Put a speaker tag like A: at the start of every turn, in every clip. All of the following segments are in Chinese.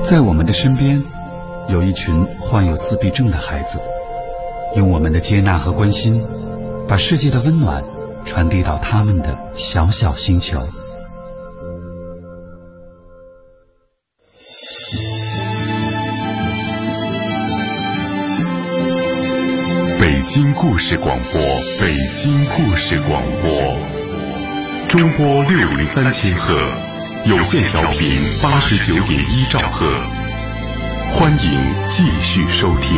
A: 在我们的身边，有一群患有自闭症的孩子，用我们的接纳和关心，把世界的温暖传递到他们的小小星球。
B: 北京故事广播，北京故事广播，中波603千赫，有线调频89.1兆赫，欢迎继续收听。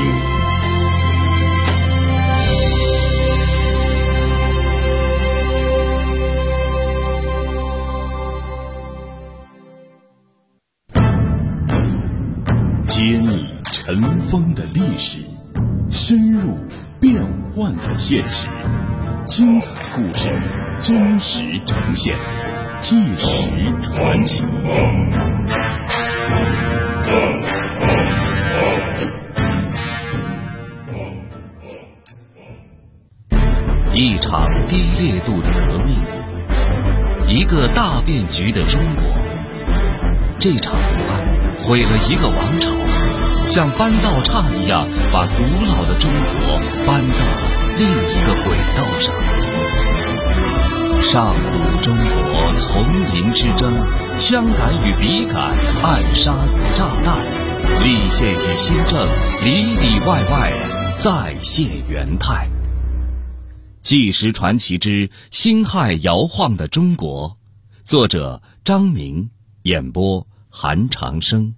C: 揭秘尘封的历史，深入变幻的现实，精彩故事真实呈现，纪实传奇。
D: 一场低烈度的革命，一个大变局的中国。这场不安毁了一个王朝，像搬道岔一样把古老的中国搬到了另一个轨道上。上古中国丛林之争，枪杆与笔杆，暗杀与炸弹，立宪与新政，里里外外再现元态。纪实传奇之辛亥摇晃的中国，作者张明，演播韩长生。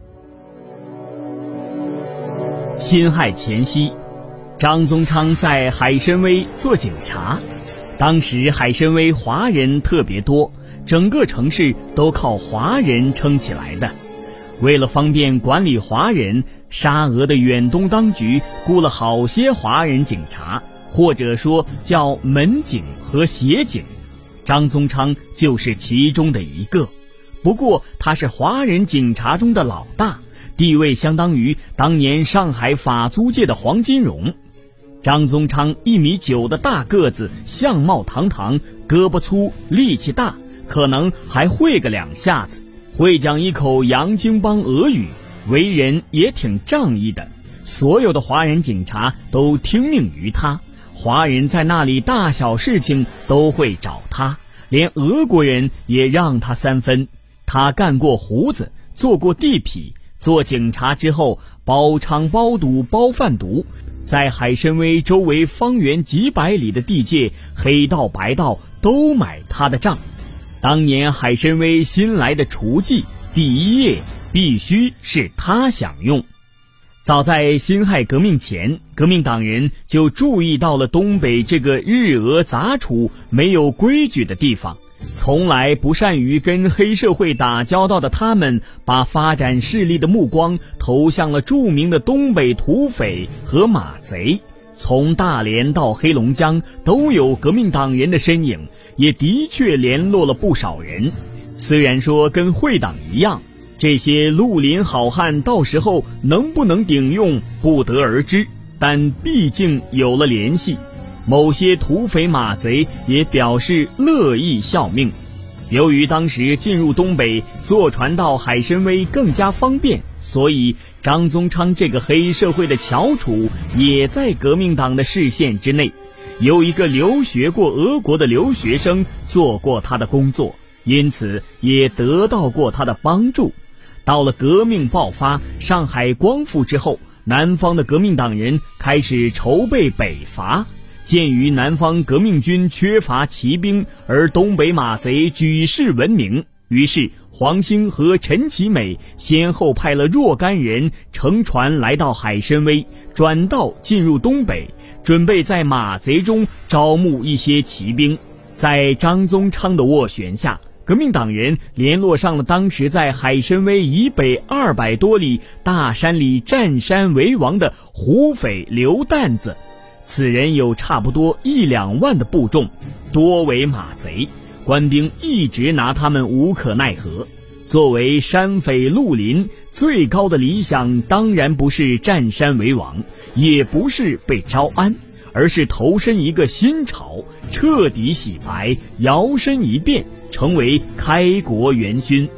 E: 辛亥前夕，张宗昌在海参崴做警察。当时海参崴华人特别多，整个城市都靠华人撑起来的。为了方便管理华人，沙俄的远东当局雇了好些华人警察，或者说叫门警和协警。张宗昌就是其中的一个。不过他是华人警察中的老大，地位相当于当年上海法租界的黄金荣。张宗昌1.9米的大个子，相貌堂堂，胳膊粗，力气大，可能还会个2下子，会讲一口洋泾浜俄语，为人也挺仗义的。所有的华人警察都听命于他，华人在那里大小事情都会找他，连俄国人也让他3分。他干过胡子，做过地痞，做警察之后包娼包赌包贩毒，在海参崴周围方圆几百里的地界，黑道白道都买他的账。当年海参崴新来的厨妓，第一夜必须是他享用。早在辛亥革命前，革命党人就注意到了东北这个日俄杂处、没有规矩的地方。从来不善于跟黑社会打交道的他们，把发展势力的目光投向了著名的东北土匪和马贼。从大连到黑龙江都有革命党人的身影，也的确联络了不少人。虽然说跟会党一样，这些绿林好汉到时候能不能顶用不得而知，但毕竟有了联系。某些土匪马贼也表示乐意效命。由于当时进入东北坐船到海参崴更加方便，所以张宗昌这个黑社会的翘楚也在革命党的视线之内。有一个留学过俄国的留学生做过他的工作，因此也得到过他的帮助。到了革命爆发，上海光复之后，南方的革命党人开始筹备北伐。鉴于南方革命军缺乏骑兵，而东北马贼举世闻名，于是黄兴和陈其美先后派了若干人乘船来到海参崴，转道进入东北，准备在马贼中招募一些骑兵。在张宗昌的斡旋下，革命党人联络上了当时在海参崴以北200多里大山里占山为王的胡匪刘担子。此人有差不多1-2万的部众，多为马贼，官兵一直拿他们无可奈何。作为山匪绿林，最高的理想当然不是占山为王，也不是被招安，而是投身一个新朝，彻底洗白，摇身一变，成为开国元勋。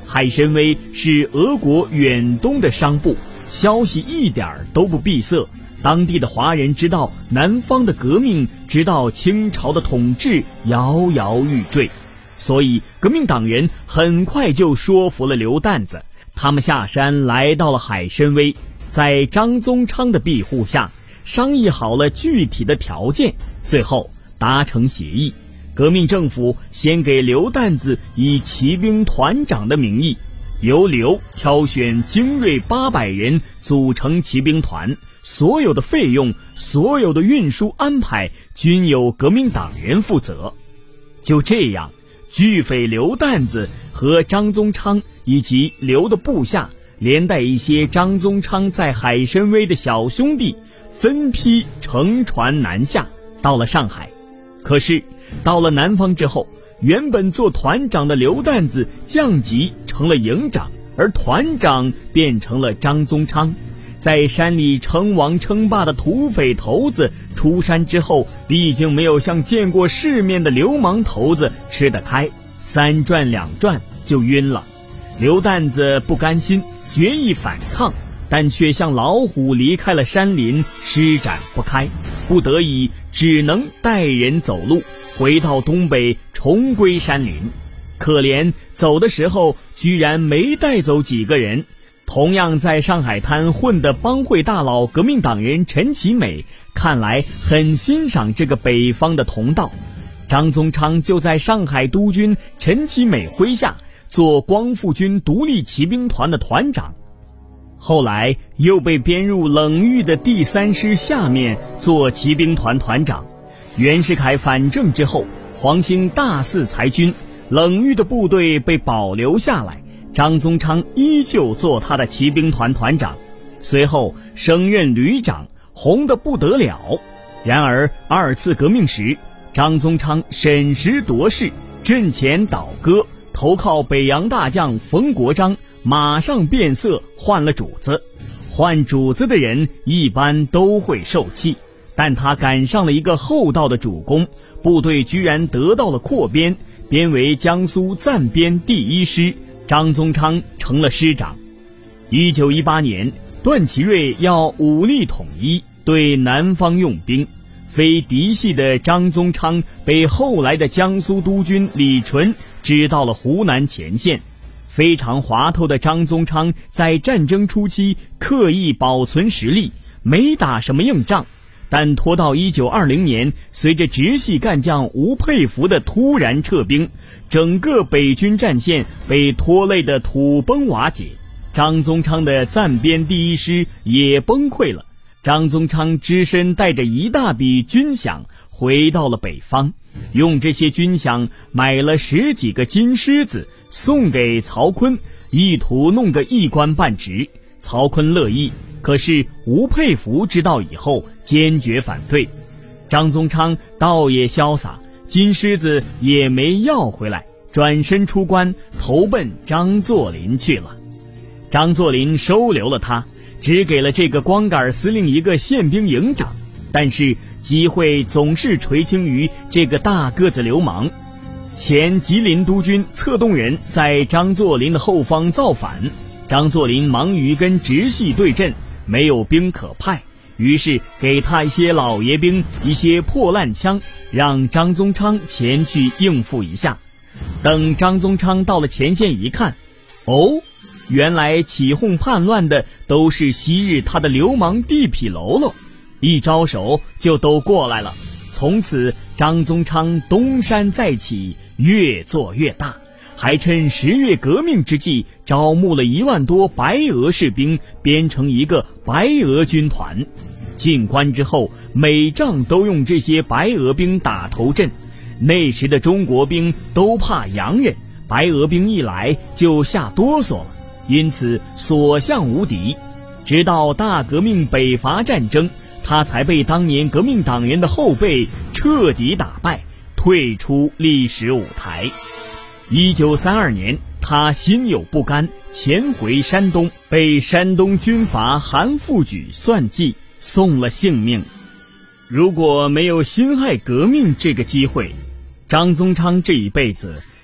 E: 海参崴是俄国远东的商埠，消息一点都不闭塞。当地的华人知道南方的革命，直到清朝的统治摇摇欲坠，所以革命党人很快就说服了刘担子。他们下山来到了海参崴，在张宗昌的庇护下商议好了具体的条件，最后达成协议。革命政府先给刘担子以骑兵团长的名义，由刘挑选精锐800人组成骑兵团，所有的费用、所有的运输安排均由革命党人负责。就这样，巨匪刘担子和张宗昌以及刘的部下，连带一些张宗昌在海参崴的小兄弟，分批乘船南下，到了上海。可是到了南方之后，原本做团长的刘担子降级成了营长，而团长变成了张宗昌。在山里称王称霸的土匪头子出山之后，毕竟没有像见过世面的流氓头子吃得开，3转2转就晕了。刘担子不甘心，决意反抗，但却像老虎离开了山林，施展不开，不得已只能带人走路回到东北，重归山林。可怜走的时候居然没带走几个人。同样在上海滩混的帮会大佬革命党人陈其美，看来很欣赏这个北方的同道。张宗昌就在上海督军陈其美麾下做光复军独立骑兵团的团长，后来又被编入冷遇的第3师下面做骑兵团团长。袁世凯反正之后，黄兴大肆裁军，冷遇的部队被保留下来，张宗昌依旧做他的骑兵团团长，随后升任旅长，红得不得了。然而2次革命时，张宗昌审时度势，阵前倒戈，投靠北洋大将冯国璋，马上变色，换了主子。换主子的人一般都会受气，但他赶上了一个厚道的主公，部队居然得到了扩编，编为江苏暂编第1师，张宗昌成了师长。1918年，段祺瑞要武力统一，对南方用兵，非嫡系的张宗昌被后来的江苏督军李纯支到了湖南前线。非常滑头的张宗昌在战争初期刻意保存实力，没打什么硬仗，但拖到1920年，随着直系干将吴佩孚的突然撤兵，整个北军战线被拖累得土崩瓦解，张宗昌的暂编第1师也崩溃了。张宗昌只身带着一大笔军饷回到了北方，用这些军饷买了10几个金狮子送给曹锟，意图弄个一官半职。曹锟乐意，可是吴佩孚知道以后坚决反对。张宗昌倒也潇洒，金狮子也没要回来，转身出关，投奔张作霖去了。张作霖收留了他，只给了这个光杆司令一个宪兵营长，但是机会总是垂青于这个大个子流氓。前吉林督军策动人在张作霖的后方造反，张作霖忙于跟直系对阵，没有兵可派，于是给他一些老爷兵，一些破烂枪，让张宗昌前去应付一下。等张宗昌到了前线一看，哦，原来起哄叛乱的都是昔日他的流氓地痞喽喽，一招手就都过来了。从此张宗昌东山再起，越做越大，还趁10月革命之际招募了1万多白俄士兵，编成一个白俄军团。进关之后，每仗都用这些白俄兵打头阵。那时的中国兵都怕洋人，白俄兵一来就吓哆嗦了，因此所向无敌。直到大革命北伐战争，他才被当年革命党人的后辈彻底打败，退出历史舞台。1932年，他心有不甘，潜回山东，被山东军阀韩复榘算计，送了性命。如果没有辛亥革命这个机会，张宗昌这一辈子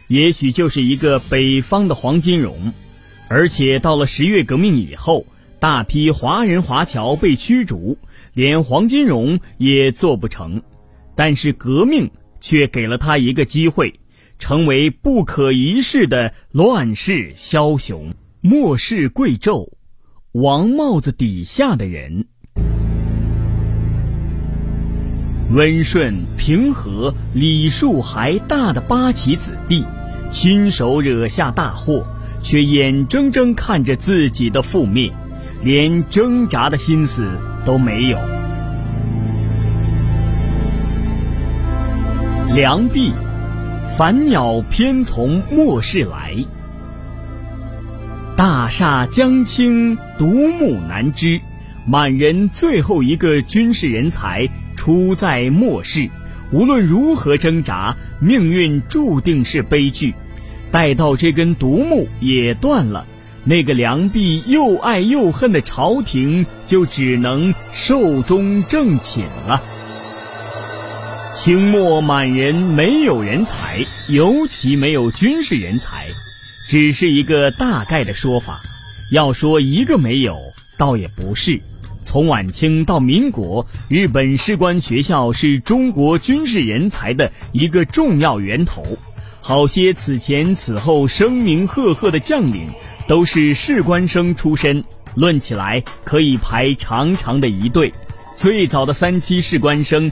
E: 也许就是一个北方的黄金荣。而且到了10月革命以后，大批华人华侨被驱逐，连黄金荣也做不成。但是革命却给了他一个机会，成为不可一世的乱世枭雄。末世贵胄，王帽子底下的人。温顺平和、礼数还大的八旗子弟，亲手惹下大祸，却眼睁睁看着自己的覆灭，连挣扎的心思都没有。良弼，凡鸟偏从末世来。大厦将倾，独木难支。满人最后一个军事人才出在末世，无论如何挣扎，命运注定是悲剧。待到这根独木也断了，那个良弼又爱又恨的朝廷就只能寿终正寝了。清末满人没有人才，尤其没有军事人才，只是一个大概的说法。要说一个没有，倒也不是。从晚清到民国，日本士官学校是中国军事人才的一个重要源头。好些此前此后声名赫赫的将领都是士官生出身，论起来可以排长长的一队。最早的3期士官生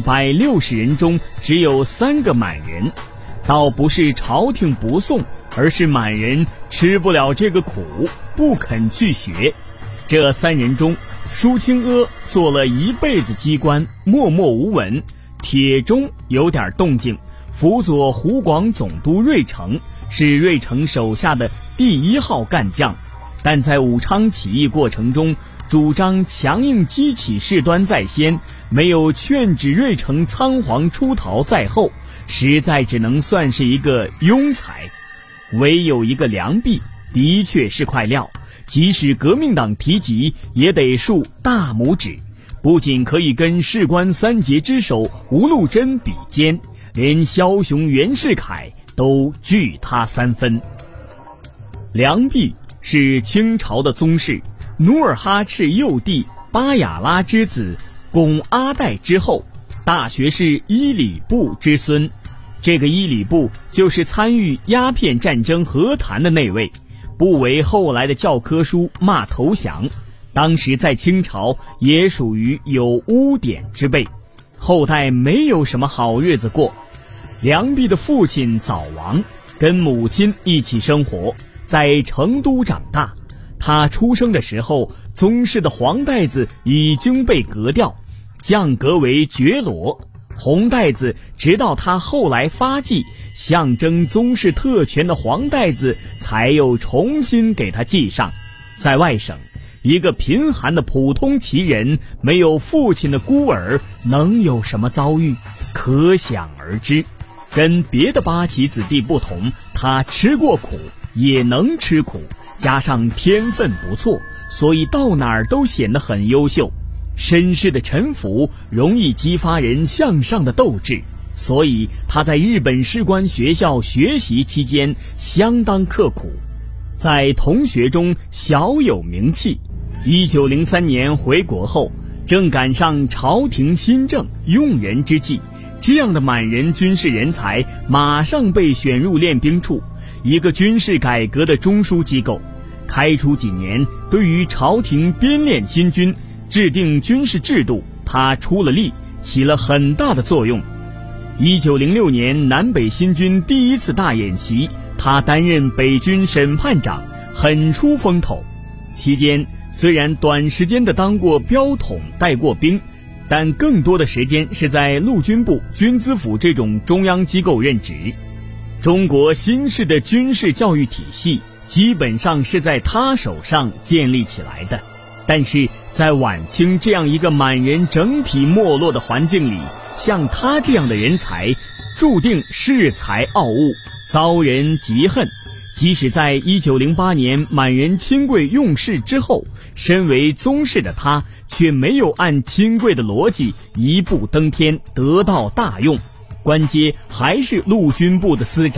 E: 160人中只有3个满人，倒不是朝廷不送，而是满人吃不了这个苦，不肯去学。这3人中，舒清阿做了一辈子机关，默默无闻。铁中有点动静，辅佐湖广总督瑞成，是瑞成手下的第1号干将，但在武昌起义过程中主张强硬激起事端在先，没有劝止瑞成仓皇出逃在后，实在只能算是一个庸才。唯有一个良弼的确是块料，即使革命党提及也得竖大拇指，不仅可以跟士官3杰之首吴禄贞比肩，连枭雄袁世凯都惧他3分。良弼是清朝的宗室，努尔哈赤幼弟巴雅拉之子，拱阿代之后，大学士伊里布之孙。这个伊里布就是参与鸦片战争和谈的那位，不为后来的教科书骂投降，当时在清朝也属于有污点之辈，后代没有什么好日子过。良弼的父亲早亡，跟母亲一起生活，在成都长大。他出生的时候，宗室的黄带子已经被革掉，降格为觉罗。红带子直到他后来发迹，象征宗室特权的黄带子才又重新给他记上。在外省，一个贫寒的普通旗人，没有父亲的孤儿，能有什么遭遇？可想而知。跟别的八旗子弟不同，他吃过苦，也能吃苦，加上天分不错，所以到哪儿都显得很优秀。绅士的臣服容易激发人向上的斗志，所以他在日本士官学校学习期间相当刻苦，在同学中小有名气。1903年回国后，正赶上朝廷新政用人之际，这样的满人军事人才马上被选入练兵处，一个军事改革的中枢机构。开除几年，对于朝廷编练新军、制定军事制度，他出了力，起了很大的作用。1906年南北新军第1次大演习，他担任北军审判长，很出风头。期间虽然短时间的当过标统、带过兵，但更多的时间是在陆军部、军资府这种中央机构任职。中国新式的军事教育体系基本上是在他手上建立起来的。但是在晚清这样一个满人整体没落的环境里，像他这样的人才注定恃才傲物，遭人嫉恨。即使在1908年满人亲贵用事之后，身为宗室的他却没有按亲贵的逻辑一步登天，得到大用，官阶还是陆军部的司长，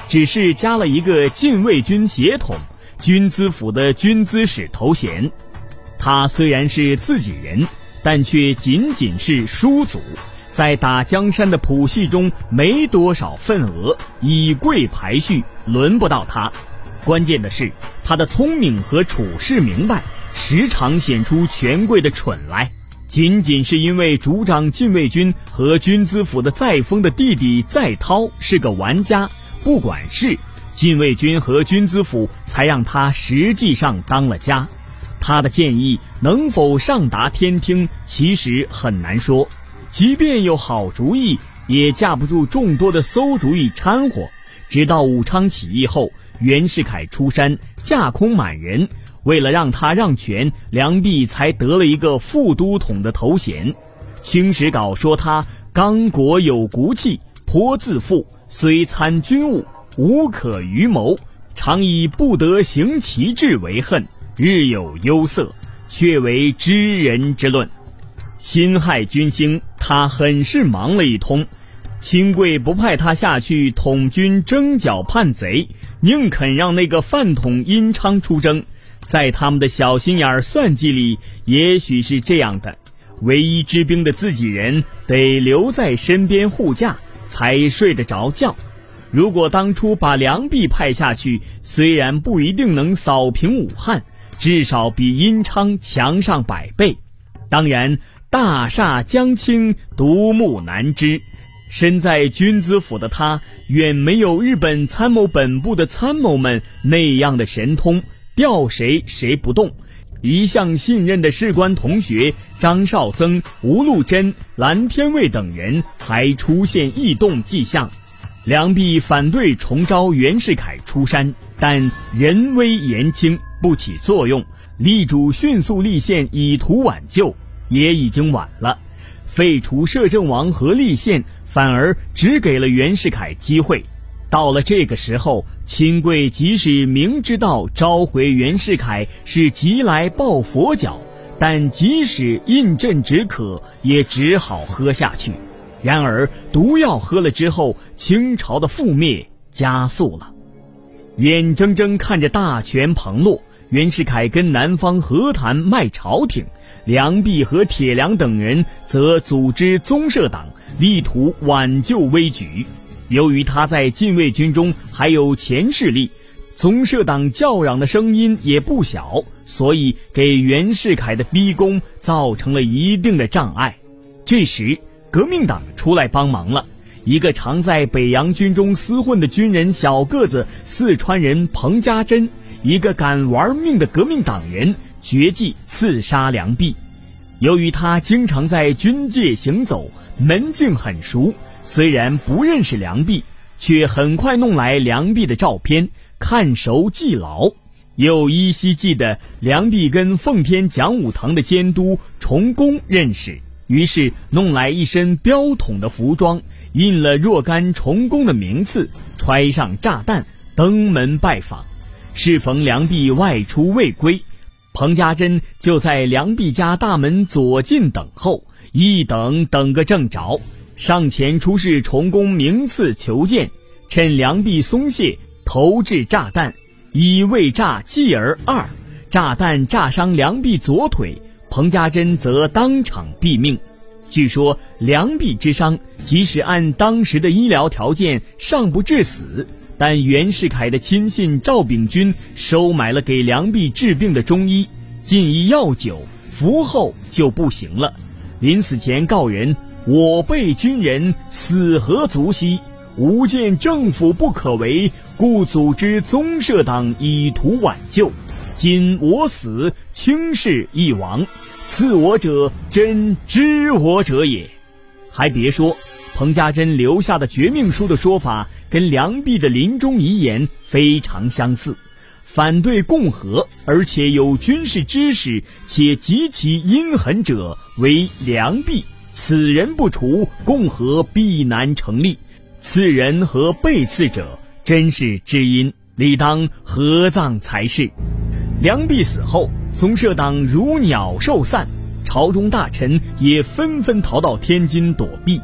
E: 只是加了一个禁卫军协统、军资府的军资使头衔。他虽然是自己人，但却仅仅是叔祖，在打江山的谱系中没多少份额，以贵排序，轮不到他。关键的是，他的聪明和处事明白，时常显出权贵的蠢来。仅仅是因为主掌禁卫军和军资府的载沣的弟弟载涛是个玩家，不管事，禁卫军和军资府才让他实际上当了家。他的建议能否上达天听，其实很难说。即便有好主意，也架不住众多的馊主意掺和。直到武昌起义后，袁世凯出山，架空满人，为了让他让权，梁璧才得了一个副都统的头衔。清史稿说他刚国有骨气，颇自负，虽参军务，无可于谋，常以不得行其志为恨，日有忧色，却为知人之论。辛亥军兴，他很是忙了一通。清贵不派他下去统军征剿叛贼，宁肯让那个饭桶殷昌出征。在他们的小心眼算计里，也许是这样的：唯一知兵的自己人得留在身边护驾，才睡得着觉。如果当初把梁璧派下去，虽然不一定能扫平武汉，至少比殷昌强上100倍。当然，大厦将倾，独木难支。身在军资府的他，远没有日本参谋本部的参谋们那样的神通，调谁谁不动。一向信任的士官同学张绍曾、吴禄贞、蓝天卫等人还出现异动迹象。梁璧反对重召袁世凯出山，但人微言轻，不起作用，力主迅速立宪以图挽救，也已经晚了。废除摄政王和立宪，反而只给了袁世凯机会。到了这个时候，亲贵即使明知道召回袁世凯是急来抱佛脚，但即使饮鸩止渴，也只好喝下去。然而毒药喝了之后，清朝的覆灭加速了。眼睁睁看着大权旁落，袁世凯跟南方和谈卖朝廷，梁璧和铁良等人则组织宗社党，力图挽救危局。由于他在禁卫军中还有前势力，宗社党叫嚷的声音也不小，所以给袁世凯的逼宫造成了一定的障碍。这时革命党出来帮忙了，一个常在北洋军中厮混的军人小个子四川人彭家珍，一个敢玩命的革命党人，绝技刺杀梁璧。由于他经常在军界行走，门径很熟，虽然不认识梁璧，却很快弄来梁璧的照片，看熟记牢。又依稀记得梁璧跟奉天讲武堂的监督崇公认识，于是弄来一身标统的服装，印了若干崇公的名次，揣上炸弹，登门拜访。适逢梁璧外出未归，彭家珍就在梁璧家大门左近等候，一等等个正着，上前出示崇公名次求见，趁梁璧松懈，投掷炸弹，一未炸继而2，炸弹炸伤梁璧左腿，彭家珍则当场毙命。据说梁璧之伤，即使按当时的医疗条件尚不致死，但袁世凯的亲信赵秉钧收买了给梁璧治病的中医，进医药酒，服后就不行了。临死前告人：我辈军人死何足惜，吾见政府不可为，故组织宗社党以图挽救。今我死，轻视一亡，刺我者真知我者也。还别说，彭家珍留下的绝命书的说法跟梁璧的临终遗言非常相似，反对共和而且有军事知识且极其阴狠者为梁璧，此人不除，共和必难成立。刺人和被刺者真是知音，理当合葬才是。梁璧死后，宗社党如鸟兽散，朝中大臣也纷纷逃到天津躲避。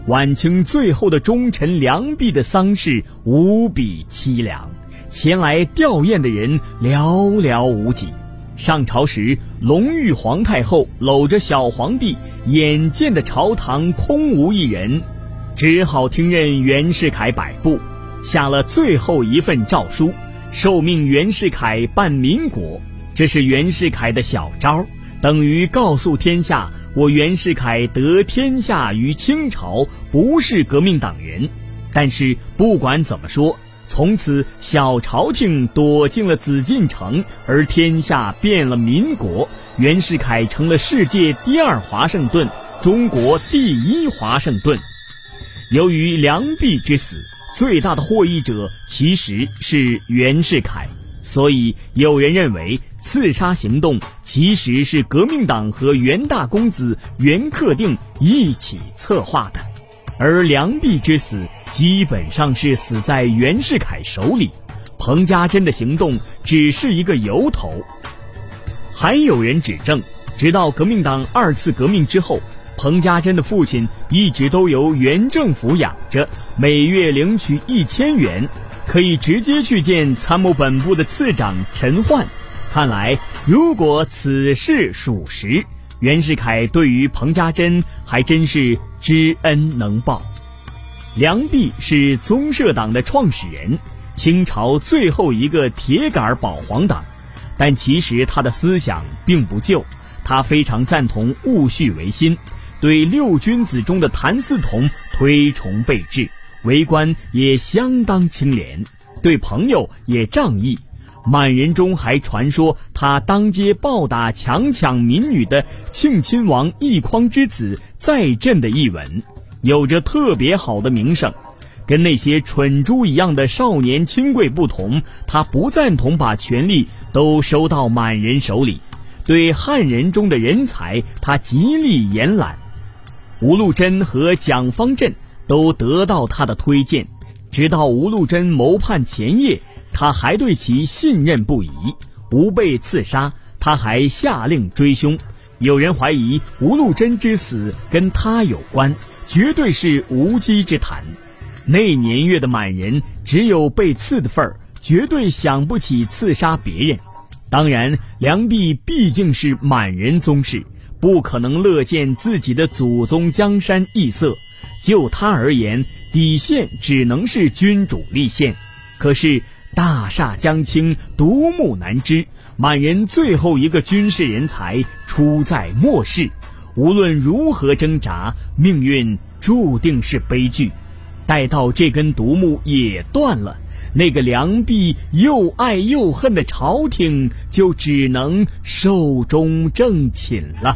E: 晚清最后的忠臣良弼的丧事无比凄凉，前来吊唁的人寥寥无几。上朝时，隆裕皇太后搂着小皇帝，眼见的朝堂空无一人，只好听任袁世凯摆布，下了最后一份诏书，受命袁世凯办民国。这是袁世凯的小招，等于告诉天下，我袁世凯得天下于清朝，不是革命党人。但是不管怎么说，从此小朝廷躲进了紫禁城，而天下变了民国，袁世凯成了世界第2华盛顿，中国第1华盛顿。由于良弼之死，最大的获益者其实是袁世凯，所以有人认为刺杀行动其实是革命党和袁大公子袁克定一起策划的，而良弼之死基本上是死在袁世凯手里，彭家珍的行动只是一个由头。还有人指证，直到革命党2次革命之后，彭家珍的父亲一直都由原政府养着，每月领取1000元，可以直接去见参谋本部的次长陈焕。看来如果此事属实，袁世凯对于彭家珍还真是知恩能报。良弼是宗社党的创始人，清朝最后一个铁杆保皇党，但其实他的思想并不旧，他非常赞同戊戌维新，对六君子中的谭嗣同推崇备至，为官也相当清廉，对朋友也仗义。满人中还传说他当街暴打强抢民女的庆亲王奕匡之子在镇的一文，有着特别好的名声。跟那些蠢猪一样的少年亲贵不同，他不赞同把权力都收到满人手里，对汉人中的人才他极力延揽。吴禄贞和蒋方震都得到他的推荐，直到吴禄贞谋叛前夜，他还对其信任不疑，吴被刺杀，他还下令追凶。有人怀疑吴禄贞之死跟他有关，绝对是无稽之谈。那年月的满人只有被刺的份儿，绝对想不起刺杀别人。当然，良弼毕竟是满人宗室，不可能乐见自己的祖宗江山易色，就他而言，底线只能是君主立宪。可是大厦将倾，独木难支，满人最后一个军事人才出在末世，无论如何挣扎，命运注定是悲剧。待到这根独木也断了，那个良弼又爱又恨的朝廷就只能寿终正寝了。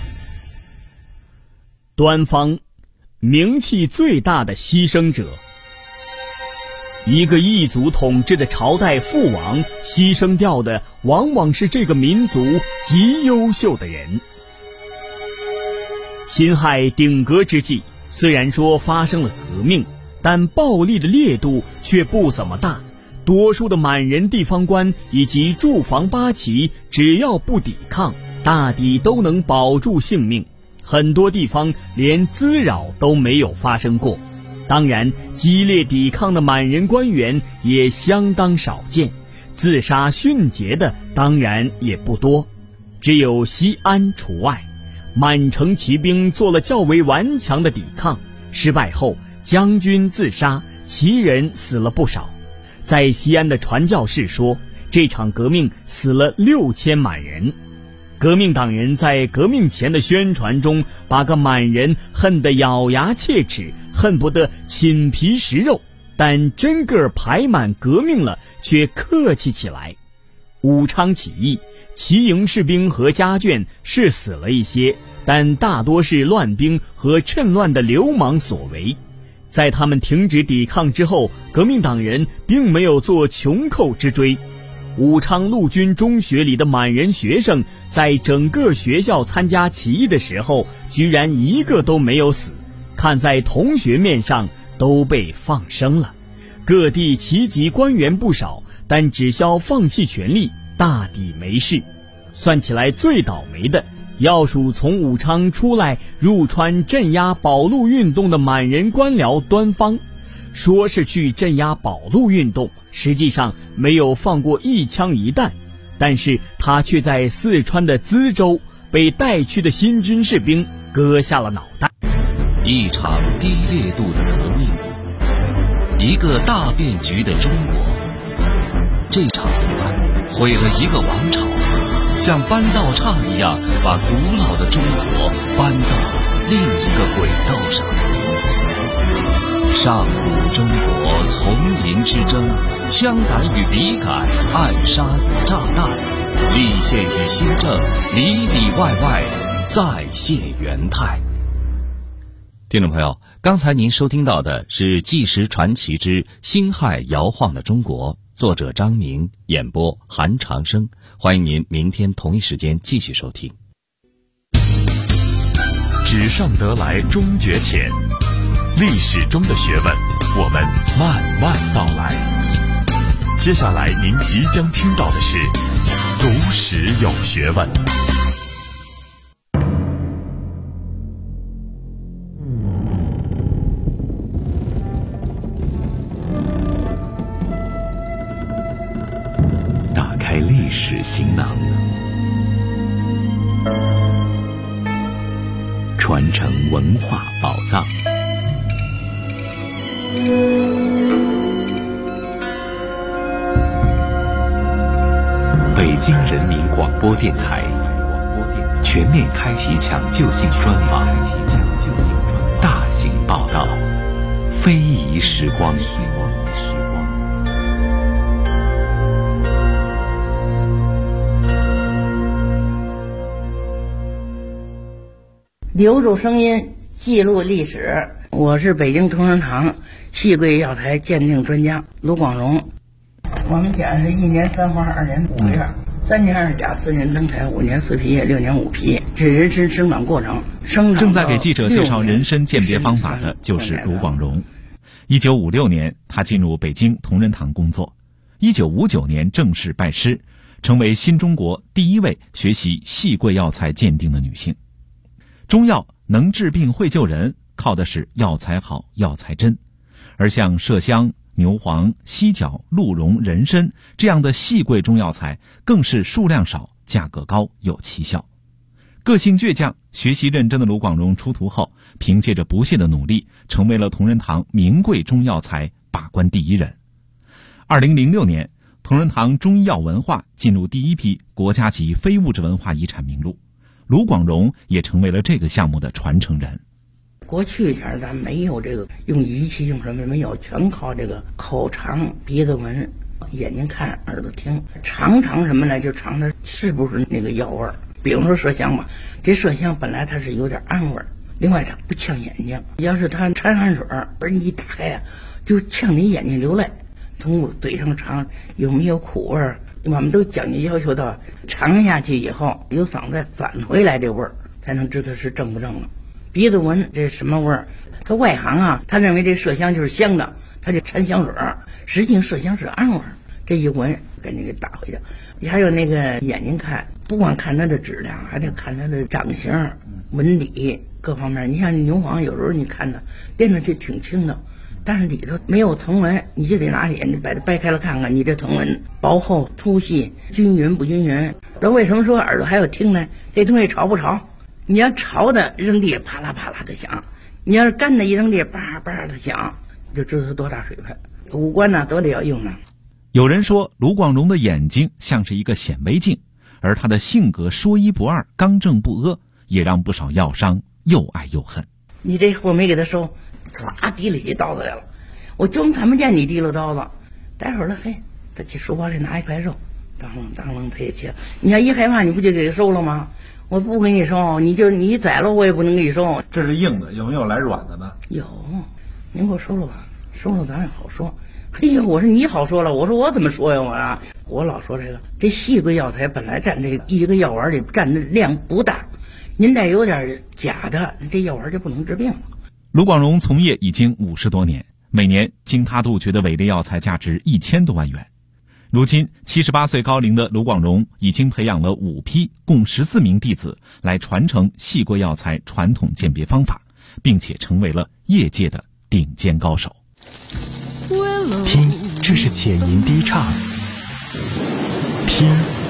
E: 端方，名气最大的牺牲者。一个异族统治的朝代父王，牺牲掉的往往是这个民族极优秀的人。辛亥鼎革之际，虽然说发生了革命，但暴力的烈度却不怎么大，多数的满人地方官以及驻防八旗，只要不抵抗，大抵都能保住性命，很多地方连滋扰都没有发生过。当然，激烈抵抗的满人官员也相当少见，自杀殉节的当然也不多，只有西安除外。满城骑兵做了较为顽强的抵抗，失败后将军自杀，旗人死了不少。在西安的传教士说，这场革命死了6000满人。革命党人在革命前的宣传中，把个满人恨得咬牙切齿，恨不得寝皮食肉，但真个排满革命了，却客气起来。武昌起义，骑营士兵和家眷是死了一些，但大多是乱兵和趁乱的流氓所为。在他们停止抵抗之后，革命党人并没有做穷寇之追。武昌陆军中学里的满人学生在整个学校参加起义的时候，居然一个都没有死，看在同学面上都被放生了。各地旗籍官员不少，但只消放弃权力，大抵没事。算起来最倒霉的要数从武昌出来入川镇压保路运动的满人官僚端方，说是去镇压保路运动，实际上没有放过一枪一弹，但是他却在四川的资州被带去的新军士兵割下了脑袋。
D: 一场低烈度的革命，一个大变局的中国。这场动乱毁了一个王朝，像搬道岔一样把古老的中国搬到另一个轨道上。上古中国丛林之争，枪杆与笔杆，暗杀与炸弹，立宪与新政，里里外外再现元态。听众朋友，刚才您收听到的是《纪实传奇之辛亥摇晃的中国》，作者张明，演播韩长生。欢迎您明天同一时间继续收听。
B: 纸上得来终觉浅，历史中的学问，我们慢慢道来。接下来您即将听到的是读史有学问。打开历史行囊，传承文化宝藏。北京人民广播电台全面开启抢救性专访，大型报道，非遗时光。
F: 留住声音，记录历史。我是北京同仁堂细桂药材鉴定专家卢广荣。我们家是1年3花2年5月，3年2甲4年登台5年4皮叶6年5皮，这人参生长过程。
G: 正在给记者介绍人参鉴别方法的就是卢广荣。1956年，他进入北京同仁堂工作。1959年正式拜师，成为新中国第一位学习细桂药材鉴定的女性。中药能治病会救人，靠的是药材好、药材真。而像麝香、牛黄、犀角、鹿茸、人参这样的细桂中药材，更是数量少、价格高、有奇效。个性倔强、学习认真的卢广荣出徒后，凭借着不懈的努力，成为了同仁堂名贵中药材把关第一人。2006年，同仁堂中医药文化进入第一批国家级非物质文化遗产名录，卢广荣也成为了这个项目的传承人。
F: 过去前咱没有这个用仪器用什么没有，全靠这个口尝、鼻子闻、眼睛看、耳朵听，尝什么呢？就尝它是不是那个药味儿。比如说麝香吧，这麝香本来它是有点暗味儿，另外它不呛眼睛。要是它掺汗水，而你一打开啊，就呛你眼睛流泪。从嘴上尝有没有苦味儿，我们都讲究要求到尝下去以后，由嗓子返回来这味儿，才能知道是正不正了。鼻子闻这什么味儿？他外行啊，他认为这麝香就是香的，他就掺香水儿，实际上麝香是暗味儿。这一闻赶紧给打回去。还有那个眼睛看，不光看它的质量，还得看它的长相、纹理各方面。你像牛黄，有时候你看它练的就挺轻的，但是里头没有藤纹，你就得拿眼睛把它掰开了看看，你这藤纹薄厚、粗细、均匀不均匀。那为什么说耳朵还有听呢？这东西潮不潮？你要潮的扔地啪啦啪啦的响，你要是干的一扔地叭叭的响，你就知道它多大水分。五官呢都得要用呢。
G: 有人说卢广荣的眼睛像是一个显微镜，而他的性格说一不二、刚正不阿，也让不少药商又爱又恨。
F: 你这货没给他收，唰提了起刀子来了，我就看不见你提了刀子。待会儿了，嘿，他去书包里拿一块肉，当啷他也切。你要一害怕，你不就给他收了吗？我不给你收，你宰了我也不能给你收。
H: 这是硬的，有没有来软的呢？
F: 有，您给我收了吧，收了咱也好说。嘿呀，我说你好说了，我说我怎么说呀？我老说这细桂药材本来占这一个药丸里占的量不大，您再有点假的，这药丸就不能治病了。
G: 卢广荣从业已经50多年，每年经他杜绝的伪劣药材价值1000多万元。 如今78岁高龄的卢广荣已经培养了5批共14名弟子来传承细锅药材传统鉴别方法，并且成为了业界的顶尖高手。
I: 听，这是浅吟低唱；听，